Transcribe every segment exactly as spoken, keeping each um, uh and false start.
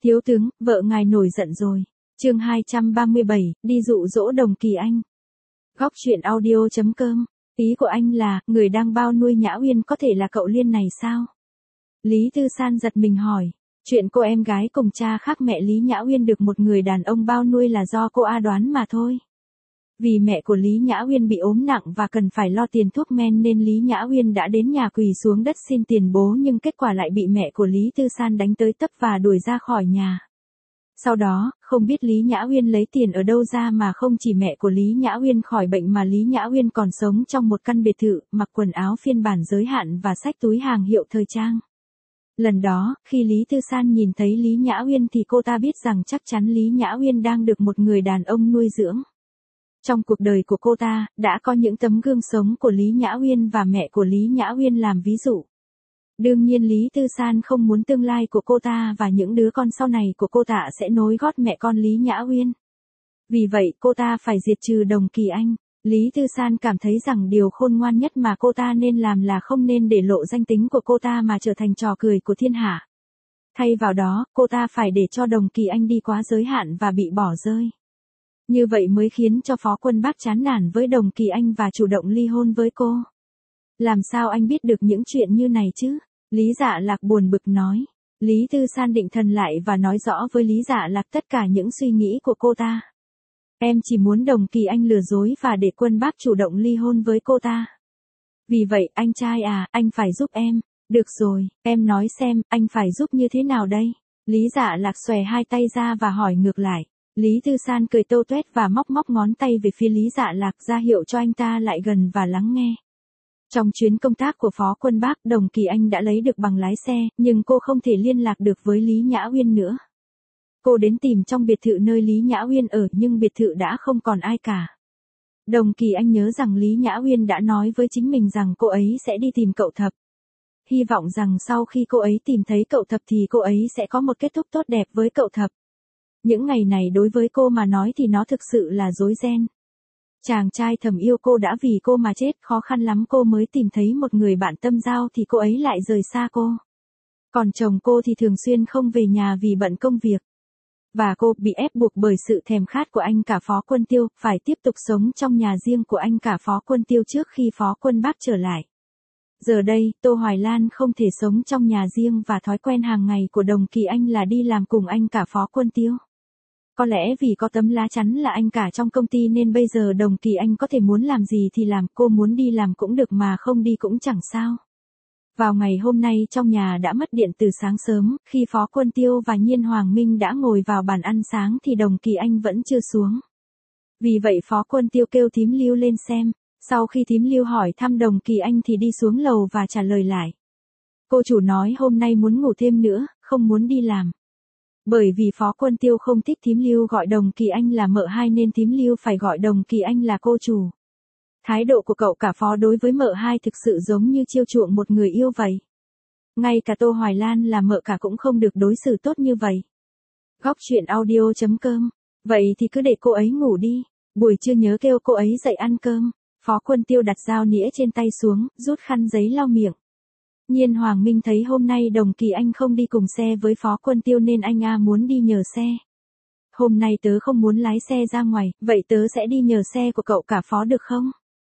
Thiếu tướng, vợ ngài nổi giận rồi. Chương hai trăm ba mươi bảy, đi dụ dỗ Đồng Kỳ Anh. Góc truyện audio chấm com. Ý của anh là, người đang bao nuôi Nhã Uyên có thể là cậu Liên này sao? Lý Tư San giật mình hỏi. Chuyện cô em gái cùng cha khác mẹ Lý Nhã Uyên được một người đàn ông bao nuôi là do cô A đoán mà thôi. Vì mẹ của Lý Nhã Uyên bị ốm nặng và cần phải lo tiền thuốc men nên Lý Nhã Uyên đã đến nhà quỳ xuống đất xin tiền bố, nhưng kết quả lại bị mẹ của Lý Tư San đánh tới tấp và đuổi ra khỏi nhà. Sau đó, không biết Lý Nhã Uyên lấy tiền ở đâu ra mà không chỉ mẹ của Lý Nhã Uyên khỏi bệnh mà Lý Nhã Uyên còn sống trong một căn biệt thự, mặc quần áo phiên bản giới hạn và xách túi hàng hiệu thời trang. Lần đó, khi Lý Tư San nhìn thấy Lý Nhã Uyên thì cô ta biết rằng chắc chắn Lý Nhã Uyên đang được một người đàn ông nuôi dưỡng. Trong cuộc đời của cô ta, đã có những tấm gương sống của Lý Nhã Uyên và mẹ của Lý Nhã Uyên làm ví dụ. Đương nhiên Lý Tư San không muốn tương lai của cô ta và những đứa con sau này của cô ta sẽ nối gót mẹ con Lý Nhã Uyên. Vì vậy cô ta phải diệt trừ Đồng Kỳ Anh. Lý Tư San cảm thấy rằng điều khôn ngoan nhất mà cô ta nên làm là không nên để lộ danh tính của cô ta mà trở thành trò cười của thiên hạ. Thay vào đó, cô ta phải để cho Đồng Kỳ Anh đi quá giới hạn và bị bỏ rơi. Như vậy mới khiến cho Phó Quân Bác chán nản với Đồng Kỳ Anh và chủ động ly hôn với cô. Làm sao anh biết được những chuyện như này chứ? Lý Dạ Lạc buồn bực nói. Lý Tư San định thần lại và nói rõ với Lý Dạ Lạc tất cả những suy nghĩ của cô ta. Em chỉ muốn Đồng Kỳ Anh lừa dối và để Quân Bác chủ động ly hôn với cô ta. Vì vậy, anh trai à, anh phải giúp em. Được rồi, em nói xem, anh phải giúp như thế nào đây? Lý Dạ Lạc xòe hai tay ra và hỏi ngược lại. Lý Tư San cười tâu tuét và móc móc ngón tay về phía Lý Dạ Lạc ra hiệu cho anh ta lại gần và lắng nghe. Trong chuyến công tác của Phó Quân Bác, Đồng Kỳ Anh đã lấy được bằng lái xe, nhưng cô không thể liên lạc được với Lý Nhã Uyên nữa. Cô đến tìm trong biệt thự nơi Lý Nhã Uyên ở nhưng biệt thự đã không còn ai cả. Đồng Kỳ Anh nhớ rằng Lý Nhã Uyên đã nói với chính mình rằng cô ấy sẽ đi tìm cậu Thập. Hy vọng rằng sau khi cô ấy tìm thấy cậu Thập thì cô ấy sẽ có một kết thúc tốt đẹp với cậu Thập. Những ngày này đối với cô mà nói thì nó thực sự là rối ren. Chàng trai thầm yêu cô đã vì cô mà chết, khó khăn lắm cô mới tìm thấy một người bạn tâm giao thì cô ấy lại rời xa cô. Còn chồng cô thì thường xuyên không về nhà vì bận công việc. Và cô bị ép buộc bởi sự thèm khát của anh cả Phó Quân Tiêu, phải tiếp tục sống trong nhà riêng của anh cả Phó Quân Tiêu trước khi Phó Quân Bác trở lại. Giờ đây, Tô Hoài Lan không thể sống trong nhà riêng và thói quen hàng ngày của Đồng Kỳ Anh là đi làm cùng anh cả Phó Quân Tiêu. Có lẽ vì có tấm lá chắn là anh cả trong công ty nên bây giờ Đồng Kỳ Anh có thể muốn làm gì thì làm, cô muốn đi làm cũng được mà không đi cũng chẳng sao. Vào ngày hôm nay trong nhà đã mất điện từ sáng sớm, khi Phó Quân Tiêu và Nhiên Hoàng Minh đã ngồi vào bàn ăn sáng thì Đồng Kỳ Anh vẫn chưa xuống. Vì vậy Phó Quân Tiêu kêu thím Lưu lên xem, sau khi thím Lưu hỏi thăm Đồng Kỳ Anh thì đi xuống lầu và trả lời lại. Cô chủ nói hôm nay muốn ngủ thêm nữa, không muốn đi làm. Bởi vì Phó Quân Tiêu không thích thím Lưu gọi Đồng Kỳ Anh là mợ hai nên thím Lưu phải gọi Đồng Kỳ Anh là cô chủ. Thái độ của cậu cả Phó đối với mợ hai thực sự giống như chiêu chuộng một người yêu vậy. Ngay cả Tô Hoài Lan là mợ cả cũng không được đối xử tốt như vậy. Góc truyện audio chấm com. Vậy thì cứ để cô ấy ngủ đi. Buổi trưa nhớ kêu cô ấy dậy ăn cơm. Phó Quân Tiêu đặt dao nĩa trên tay xuống, rút khăn giấy lau miệng. Nhiên Hoàng Minh thấy hôm nay Đồng Kỳ Anh không đi cùng xe với Phó Quân Tiêu nên anh a muốn đi nhờ xe. Hôm nay tớ không muốn lái xe ra ngoài, vậy tớ sẽ đi nhờ xe của cậu cả Phó được không?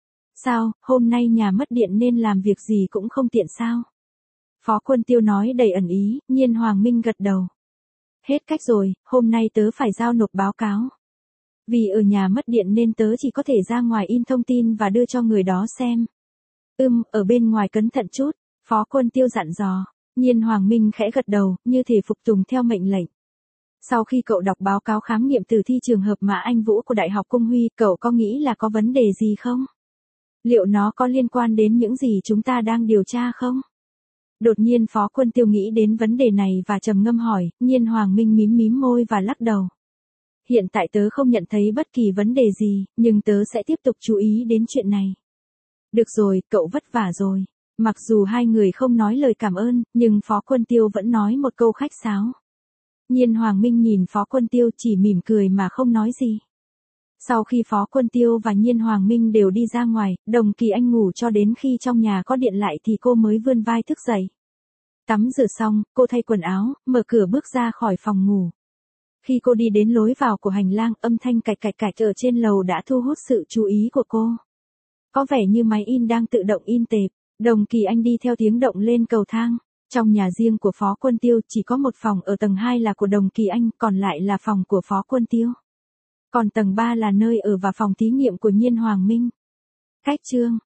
Sao, hôm nay nhà mất điện nên làm việc gì cũng không tiện sao? Phó Quân Tiêu nói đầy ẩn ý, Nhiên Hoàng Minh gật đầu. Hết cách rồi, hôm nay tớ phải giao nộp báo cáo. Vì ở nhà mất điện nên tớ chỉ có thể ra ngoài in thông tin và đưa cho người đó xem. Ừm, ở bên ngoài cẩn thận chút. Phó Quân Tiêu dặn dò. Nhiên Hoàng Minh khẽ gật đầu, như thể phục tùng theo mệnh lệnh. Sau khi cậu đọc báo cáo khám nghiệm tử thi trường hợp Mã Anh Vũ của Đại học Cung Huy, cậu có nghĩ là có vấn đề gì không? Liệu nó có liên quan đến những gì chúng ta đang điều tra không? Đột nhiên Phó Quân Tiêu nghĩ đến vấn đề này và trầm ngâm hỏi, Nhiên Hoàng Minh mím mím môi và lắc đầu. Hiện tại tớ không nhận thấy bất kỳ vấn đề gì, nhưng tớ sẽ tiếp tục chú ý đến chuyện này. Được rồi, cậu vất vả rồi. Mặc dù hai người không nói lời cảm ơn, nhưng Phó Quân Tiêu vẫn nói một câu khách sáo. Nhiên Hoàng Minh nhìn Phó Quân Tiêu chỉ mỉm cười mà không nói gì. Sau khi Phó Quân Tiêu và Nhiên Hoàng Minh đều đi ra ngoài, Đồng Kỳ Anh ngủ cho đến khi trong nhà có điện lại thì cô mới vươn vai thức dậy. Tắm rửa xong, cô thay quần áo, mở cửa bước ra khỏi phòng ngủ. Khi cô đi đến lối vào của hành lang, âm thanh cạch cạch cạch ở trên lầu đã thu hút sự chú ý của cô. Có vẻ như máy in đang tự động in tệp. Đồng Kỳ Anh đi theo tiếng động lên cầu thang. Trong nhà riêng của Phó Quân Tiêu chỉ có một phòng ở tầng hai là của Đồng Kỳ Anh, còn lại là phòng của Phó Quân Tiêu. Còn tầng ba là nơi ở và phòng thí nghiệm của Nhiên Hoàng Minh. Cách chương